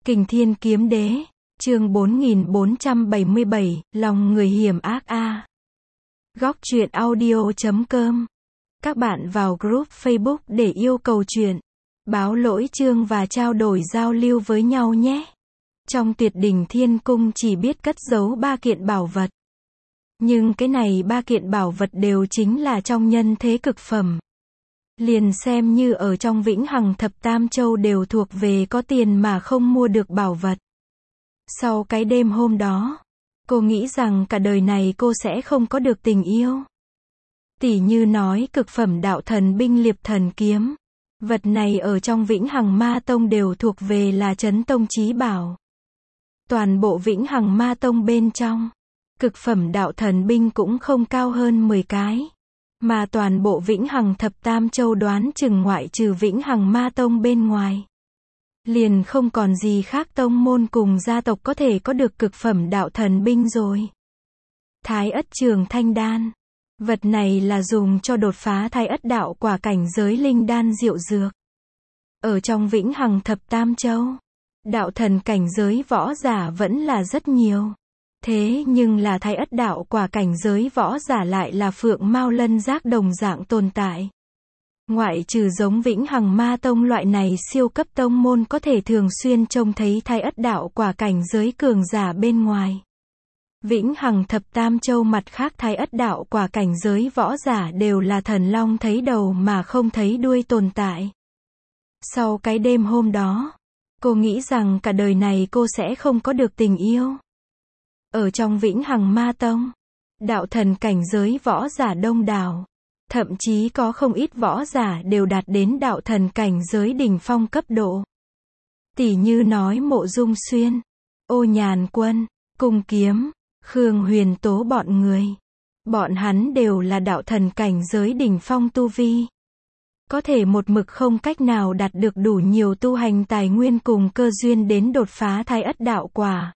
Kình Thiên Kiếm Đế, chương 4477, lòng người hiểm ác a. Góc truyện audio.com. Các bạn vào group Facebook để yêu cầu truyện, báo lỗi chương và trao đổi giao lưu với nhau nhé. Trong Tuyệt Đỉnh Thiên Cung chỉ biết cất giấu 3 kiện bảo vật. Nhưng cái này 3 kiện bảo vật đều chính là trong nhân thế cực phẩm. Liền xem như ở trong Vĩnh Hằng Thập Tam Châu đều thuộc về có tiền mà không mua được bảo vật. Sau cái đêm hôm đó, cô nghĩ rằng cả đời này cô sẽ không có được tình yêu. Tỉ như nói cực phẩm đạo thần binh Liệp Thần Kiếm. Vật này ở trong Vĩnh Hằng Ma Tông đều thuộc về là Chấn Tông chí bảo. Toàn bộ Vĩnh Hằng Ma Tông bên trong, cực phẩm đạo thần binh cũng không cao hơn 10 cái. Mà toàn bộ Vĩnh Hằng Thập Tam Châu đoán chừng ngoại trừ Vĩnh Hằng Ma Tông bên ngoài, liền không còn gì khác tông môn cùng gia tộc có thể có được cực phẩm đạo thần binh rồi. Thái Ất Trường Thanh Đan. Vật này là dùng cho đột phá Thái Ất đạo quả cảnh giới linh đan diệu dược. Ở trong Vĩnh Hằng Thập Tam Châu, đạo thần cảnh giới võ giả vẫn là rất nhiều. Thế nhưng là Thái Ất đạo quả cảnh giới võ giả lại là Phượng Mao Lân Giác đồng dạng tồn tại. Ngoại trừ giống Vĩnh Hằng Ma Tông loại này siêu cấp tông môn có thể thường xuyên trông thấy Thái Ất đạo quả cảnh giới cường giả bên ngoài. Vĩnh Hằng Thập Tam Châu mặt khác Thái Ất đạo quả cảnh giới võ giả đều là thần long thấy đầu mà không thấy đuôi tồn tại. Sau cái đêm hôm đó, cô nghĩ rằng cả đời này cô sẽ không có được tình yêu. Ở trong Vĩnh Hằng Ma Tông, đạo thần cảnh giới võ giả đông đảo. Thậm chí có không ít võ giả đều đạt đến đạo thần cảnh giới đỉnh phong cấp độ. Tỉ như nói Mộ Dung Xuyên, Ô Nhàn Quân, Cung Kiếm, Khương Huyền Tố bọn người. Bọn hắn đều là đạo thần cảnh giới đỉnh phong tu vi. Có thể một mực không cách nào đạt được đủ nhiều tu hành tài nguyên cùng cơ duyên đến đột phá Thái Ất đạo quả.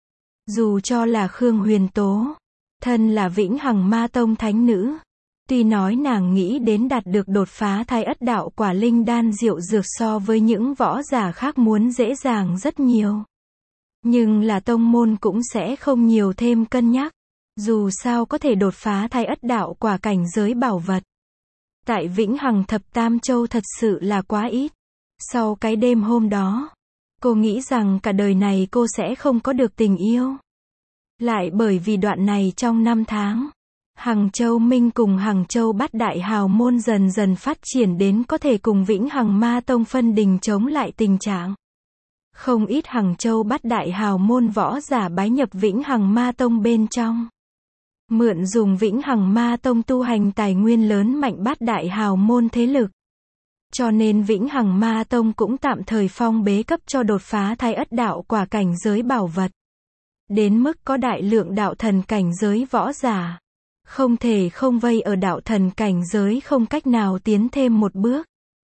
Dù cho là Khương Huyền Tố, thân là Vĩnh Hằng Ma Tông thánh nữ. Tuy nói nàng nghĩ đến đạt được đột phá Thái Ất đạo quả linh đan diệu dược so với những võ giả khác muốn dễ dàng rất nhiều. Nhưng là tông môn cũng sẽ không nhiều thêm cân nhắc. Dù sao có thể đột phá Thái Ất đạo quả cảnh giới bảo vật. Tại Vĩnh Hằng Thập Tam Châu thật sự là quá ít. Sau cái đêm hôm đó, cô nghĩ rằng cả đời này cô sẽ không có được tình yêu. Lại bởi vì đoạn này trong 5 tháng. Hằng Châu Minh cùng Hằng Châu Bát Đại Hào Môn dần dần phát triển đến có thể cùng Vĩnh Hằng Ma Tông phân đình chống lại tình trạng. Không ít Hằng Châu Bát Đại Hào Môn võ giả bái nhập Vĩnh Hằng Ma Tông bên trong. Mượn dùng Vĩnh Hằng Ma Tông tu hành tài nguyên lớn mạnh Bát Đại Hào Môn thế lực. Cho nên Vĩnh Hằng Ma Tông cũng tạm thời phong bế cấp cho đột phá Thái Ất đạo quả cảnh giới bảo vật. Đến mức có đại lượng đạo thần cảnh giới võ giả. Không thể không vây ở đạo thần cảnh giới không cách nào tiến thêm một bước.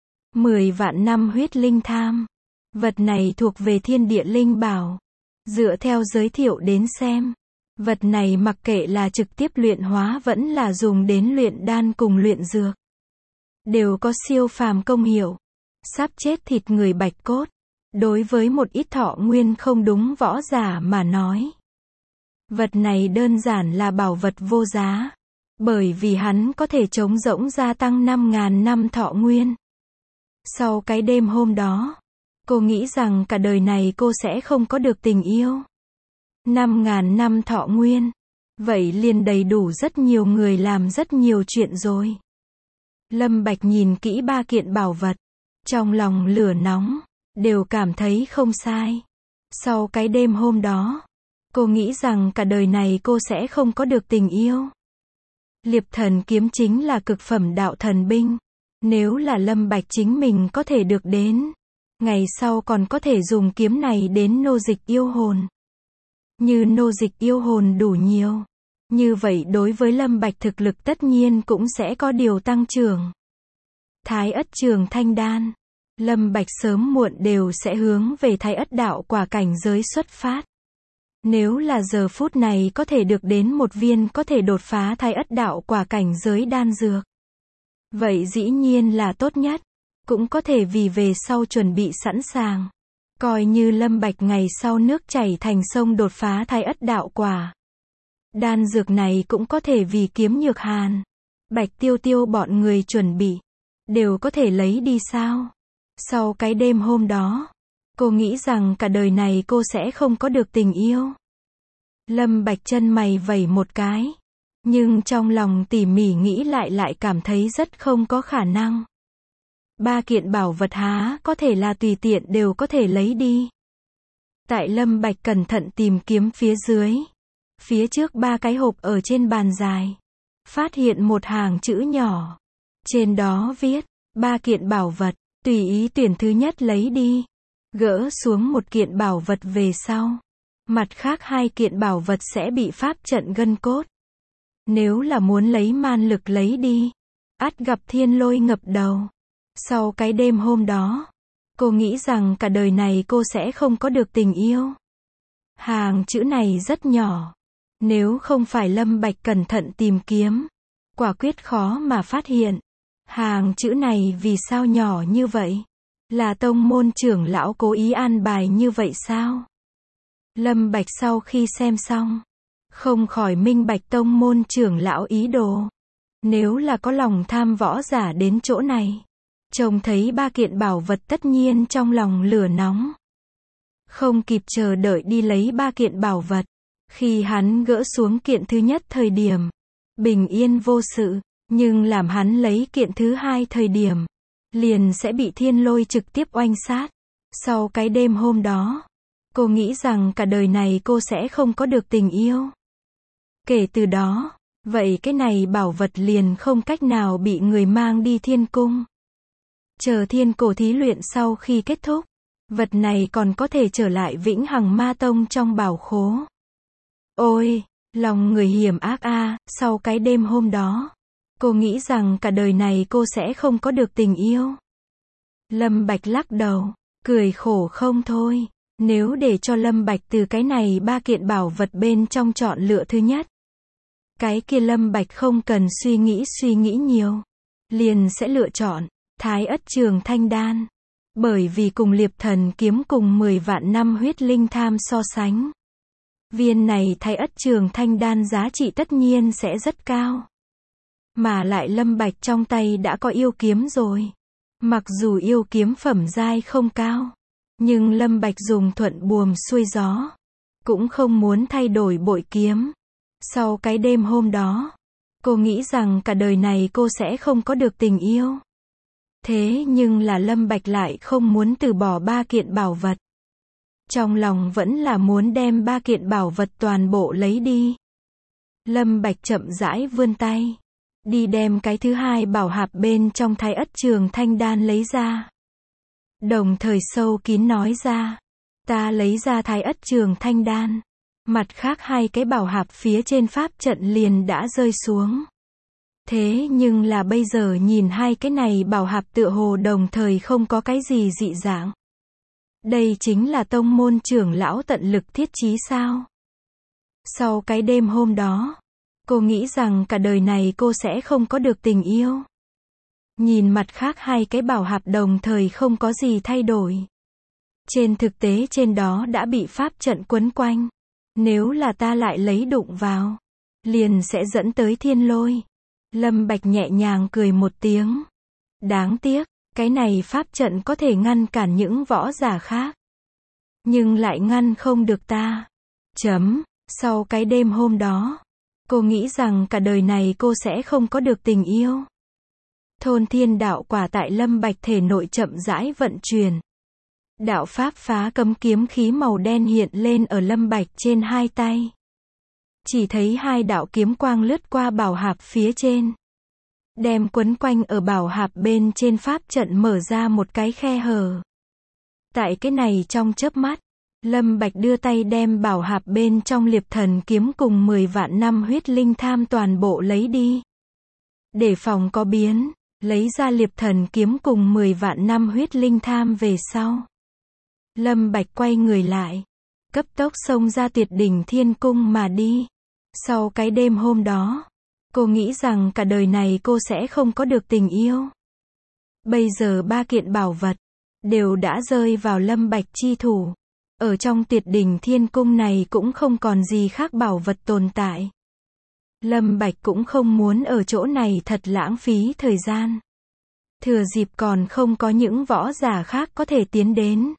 10 vạn năm huyết linh tham. Vật này thuộc về thiên địa linh bảo. Dựa theo giới thiệu đến xem. Vật này mặc kệ là trực tiếp luyện hóa vẫn là dùng đến luyện đan cùng luyện dược. Đều có siêu phàm công hiệu. Sắp chết thịt người bạch cốt. Đối với một ít thọ nguyên không đúng võ giả mà nói. Vật này đơn giản là bảo vật vô giá. Bởi vì hắn có thể trống rỗng gia tăng 5.000 năm thọ nguyên. Sau cái đêm hôm đó, cô nghĩ rằng cả đời này cô sẽ không có được tình yêu. 5.000 năm thọ nguyên. Vậy liền đầy đủ rất nhiều người làm rất nhiều chuyện rồi. Lâm Bạch nhìn kỹ 3 kiện bảo vật. Trong lòng lửa nóng. Đều cảm thấy không sai. Sau cái đêm hôm đó, cô nghĩ rằng cả đời này cô sẽ không có được tình yêu. Liệp Thần Kiếm chính là cực phẩm đạo thần binh. Nếu là Lâm Bạch chính mình có thể được đến. Ngày sau còn có thể dùng kiếm này đến nô dịch yêu hồn. Như nô dịch yêu hồn đủ nhiều. Như vậy đối với Lâm Bạch thực lực tất nhiên cũng sẽ có điều tăng trưởng. Thái Ất Trường Thanh Đan. Lâm Bạch sớm muộn đều sẽ hướng về Thái Ất đạo quả cảnh giới xuất phát. Nếu là giờ phút này có thể được đến một viên có thể đột phá Thái Ất đạo quả cảnh giới đan dược. Vậy dĩ nhiên là tốt nhất. Cũng có thể vì về sau chuẩn bị sẵn sàng. Coi như Lâm Bạch ngày sau nước chảy thành sông đột phá Thái Ất đạo quả. Đan dược này cũng có thể vì kiếm Nhược Hàn, Bạch Tiêu Tiêu bọn người chuẩn bị, đều có thể lấy đi sao? Sau cái đêm hôm đó, cô nghĩ rằng cả đời này cô sẽ không có được tình yêu. Lâm Bạch chân mày vẩy một cái, nhưng trong lòng tỉ mỉ nghĩ lại cảm thấy rất không có khả năng. 3 kiện bảo vật há có thể là tùy tiện đều có thể lấy đi. Tại Lâm Bạch cẩn thận tìm kiếm phía dưới, phía trước 3 cái hộp ở trên bàn dài, phát hiện một hàng chữ nhỏ. Trên đó viết, 3 kiện bảo vật, tùy ý tuyển thứ nhất lấy đi. Gỡ xuống một kiện bảo vật về sau, mặt khác 2 kiện bảo vật sẽ bị pháp trận gân cốt. Nếu là muốn lấy man lực lấy đi, ắt gặp thiên lôi ngập đầu. Sau cái đêm hôm đó, cô nghĩ rằng cả đời này cô sẽ không có được tình yêu. Hàng chữ này rất nhỏ, nếu không phải Lâm Bạch cẩn thận tìm kiếm, quả quyết khó mà phát hiện. Hàng chữ này vì sao nhỏ như vậy? Là tông môn trưởng lão cố ý an bài như vậy sao? Lâm Bạch sau khi xem xong, không khỏi minh bạch tông môn trưởng lão ý đồ. Nếu là có lòng tham võ giả đến chỗ này, trông thấy 3 kiện bảo vật tất nhiên trong lòng lửa nóng. Không kịp chờ đợi đi lấy 3 kiện bảo vật. Khi hắn gỡ xuống kiện thứ nhất thời điểm, bình yên vô sự, nhưng làm hắn lấy kiện thứ hai thời điểm, liền sẽ bị thiên lôi trực tiếp oanh sát. Sau cái đêm hôm đó, cô nghĩ rằng cả đời này cô sẽ không có được tình yêu. Kể từ đó, vậy cái này bảo vật liền không cách nào bị người mang đi thiên cung. Chờ thiên cổ thí luyện sau khi kết thúc, vật này còn có thể trở lại Vĩnh Hằng Ma Tông trong bảo khố. Ôi, lòng người hiểm ác a, sau cái đêm hôm đó, cô nghĩ rằng cả đời này cô sẽ không có được tình yêu. Lâm Bạch lắc đầu, cười khổ không thôi. Nếu để cho Lâm Bạch từ cái này 3 kiện bảo vật bên trong chọn lựa thứ nhất, cái kia Lâm Bạch không cần suy nghĩ nhiều, liền sẽ lựa chọn Thái Ất Trường Thanh Đan. Bởi vì cùng Liệp Thần Kiếm cùng 10 vạn năm huyết linh tham so sánh, viên này Thái Ất Trường Thanh Đan giá trị tất nhiên sẽ rất cao. Mà lại Lâm Bạch trong tay đã có yêu kiếm rồi. Mặc dù yêu kiếm phẩm giai không cao, nhưng Lâm Bạch dùng thuận buồm xuôi gió, cũng không muốn thay đổi bội kiếm. Sau cái đêm hôm đó, cô nghĩ rằng cả đời này cô sẽ không có được tình yêu. Thế nhưng là Lâm Bạch lại không muốn từ bỏ 3 kiện bảo vật. Trong lòng vẫn là muốn đem 3 kiện bảo vật toàn bộ lấy đi. Lâm Bạch chậm rãi vươn tay, đi đem cái thứ hai bảo hạp bên trong Thái Ất Trường Thanh Đan lấy ra. Đồng thời sâu kín nói ra, ta lấy ra Thái Ất Trường Thanh Đan. Mặt khác 2 cái bảo hạp phía trên pháp trận liền đã rơi xuống. Thế nhưng là bây giờ nhìn 2 cái này bảo hạp tựa hồ đồng thời không có cái gì dị dạng. Đây chính là tông môn trưởng lão tận lực thiết trí sao? Sau cái đêm hôm đó, cô nghĩ rằng cả đời này cô sẽ không có được tình yêu. Nhìn mặt khác 2 cái bảo hạp đồng thời không có gì thay đổi. Trên thực tế trên đó đã bị pháp trận quấn quanh. Nếu là ta lại lấy đụng vào, liền sẽ dẫn tới thiên lôi. Lâm Bạch nhẹ nhàng cười một tiếng. Đáng tiếc, cái này pháp trận có thể ngăn cản những võ giả khác, nhưng lại ngăn không được ta. Sau cái đêm hôm đó, cô nghĩ rằng cả đời này cô sẽ không có được tình yêu. Thôn thiên đạo quả tại Lâm Bạch thể nội chậm rãi vận chuyển. Đạo pháp phá cấm kiếm khí màu đen hiện lên ở Lâm Bạch trên 2 tay. Chỉ thấy 2 đạo kiếm quang lướt qua bảo hạp phía trên, đem quấn quanh ở bảo hạp bên trên pháp trận mở ra một cái khe hở. Tại cái này trong chớp mắt, Lâm Bạch đưa tay đem bảo hạp bên trong Liệp Thần Kiếm cùng 10 vạn năm huyết linh tham toàn bộ lấy đi. Để phòng có biến, lấy ra Liệp Thần Kiếm cùng 10 vạn năm huyết linh tham về sau, Lâm Bạch quay người lại, cấp tốc xông ra Tuyệt Đỉnh Thiên Cung mà đi. Sau cái đêm hôm đó, cô nghĩ rằng cả đời này cô sẽ không có được tình yêu. Bây giờ 3 kiện bảo vật, đều đã rơi vào Lâm Bạch chi thủ. Ở trong Tuyệt Đỉnh Thiên Cung này cũng không còn gì khác bảo vật tồn tại. Lâm Bạch cũng không muốn ở chỗ này thật lãng phí thời gian. Thừa dịp còn không có những võ giả khác có thể tiến đến.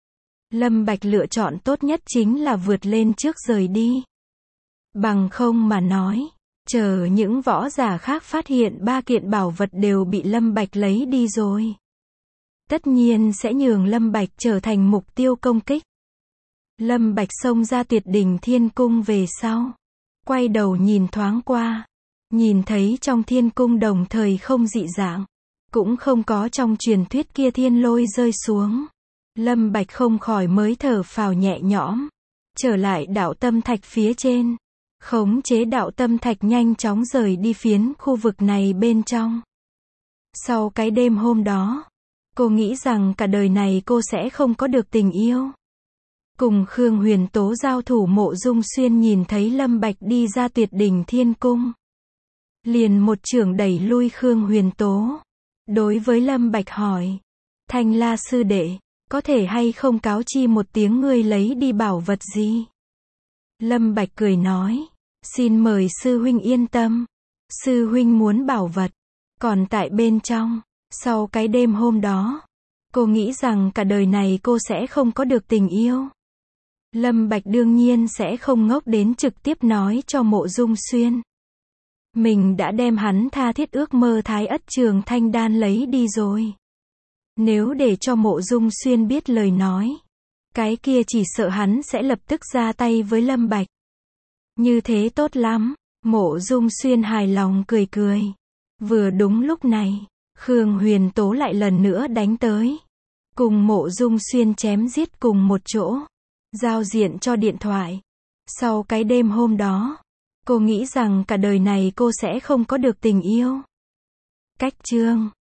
Lâm Bạch lựa chọn tốt nhất chính là vượt lên trước rời đi. Bằng không mà nói, chờ những võ giả khác phát hiện 3 kiện bảo vật đều bị Lâm Bạch lấy đi rồi. Tất nhiên sẽ nhường Lâm Bạch trở thành mục tiêu công kích. Lâm Bạch xông ra Tuyệt Đỉnh Thiên Cung về sau. Quay đầu nhìn thoáng qua. Nhìn thấy trong thiên cung đồng thời không dị dạng. Cũng không có trong truyền thuyết kia thiên lôi rơi xuống. Lâm Bạch không khỏi mới thở phào nhẹ nhõm. Trở lại đạo tâm thạch phía trên. Khống chế đạo tâm thạch nhanh chóng rời đi phiến khu vực này bên trong. Sau cái đêm hôm đó, cô nghĩ rằng cả đời này cô sẽ không có được tình yêu. Cùng Khương Huyền Tố giao thủ, Mộ Dung Xuyên nhìn thấy Lâm Bạch đi ra Tuyệt Đỉnh Thiên Cung. Liền một chưởng đẩy lui Khương Huyền Tố. Đối với Lâm Bạch hỏi. Thanh La sư đệ, có thể hay không cáo chi một tiếng ngươi lấy đi bảo vật gì? Lâm Bạch cười nói. Xin mời sư huynh yên tâm. Sư huynh muốn bảo vật. Còn tại bên trong. Sau cái đêm hôm đó, cô nghĩ rằng cả đời này cô sẽ không có được tình yêu. Lâm Bạch đương nhiên sẽ không ngốc đến trực tiếp nói cho Mộ Dung Xuyên. Mình đã đem hắn tha thiết ước mơ Thái Ất Trường Thanh Đan lấy đi rồi. Nếu để cho Mộ Dung Xuyên biết lời nói, cái kia chỉ sợ hắn sẽ lập tức ra tay với Lâm Bạch. Như thế tốt lắm. Mộ Dung Xuyên hài lòng cười cười. Vừa đúng lúc này, Khương Huyền Tố lại lần nữa đánh tới. Cùng Mộ Dung Xuyên chém giết cùng một chỗ. Giao diện cho điện thoại. Sau cái đêm hôm đó, cô nghĩ rằng cả đời này cô sẽ không có được tình yêu. Cách chương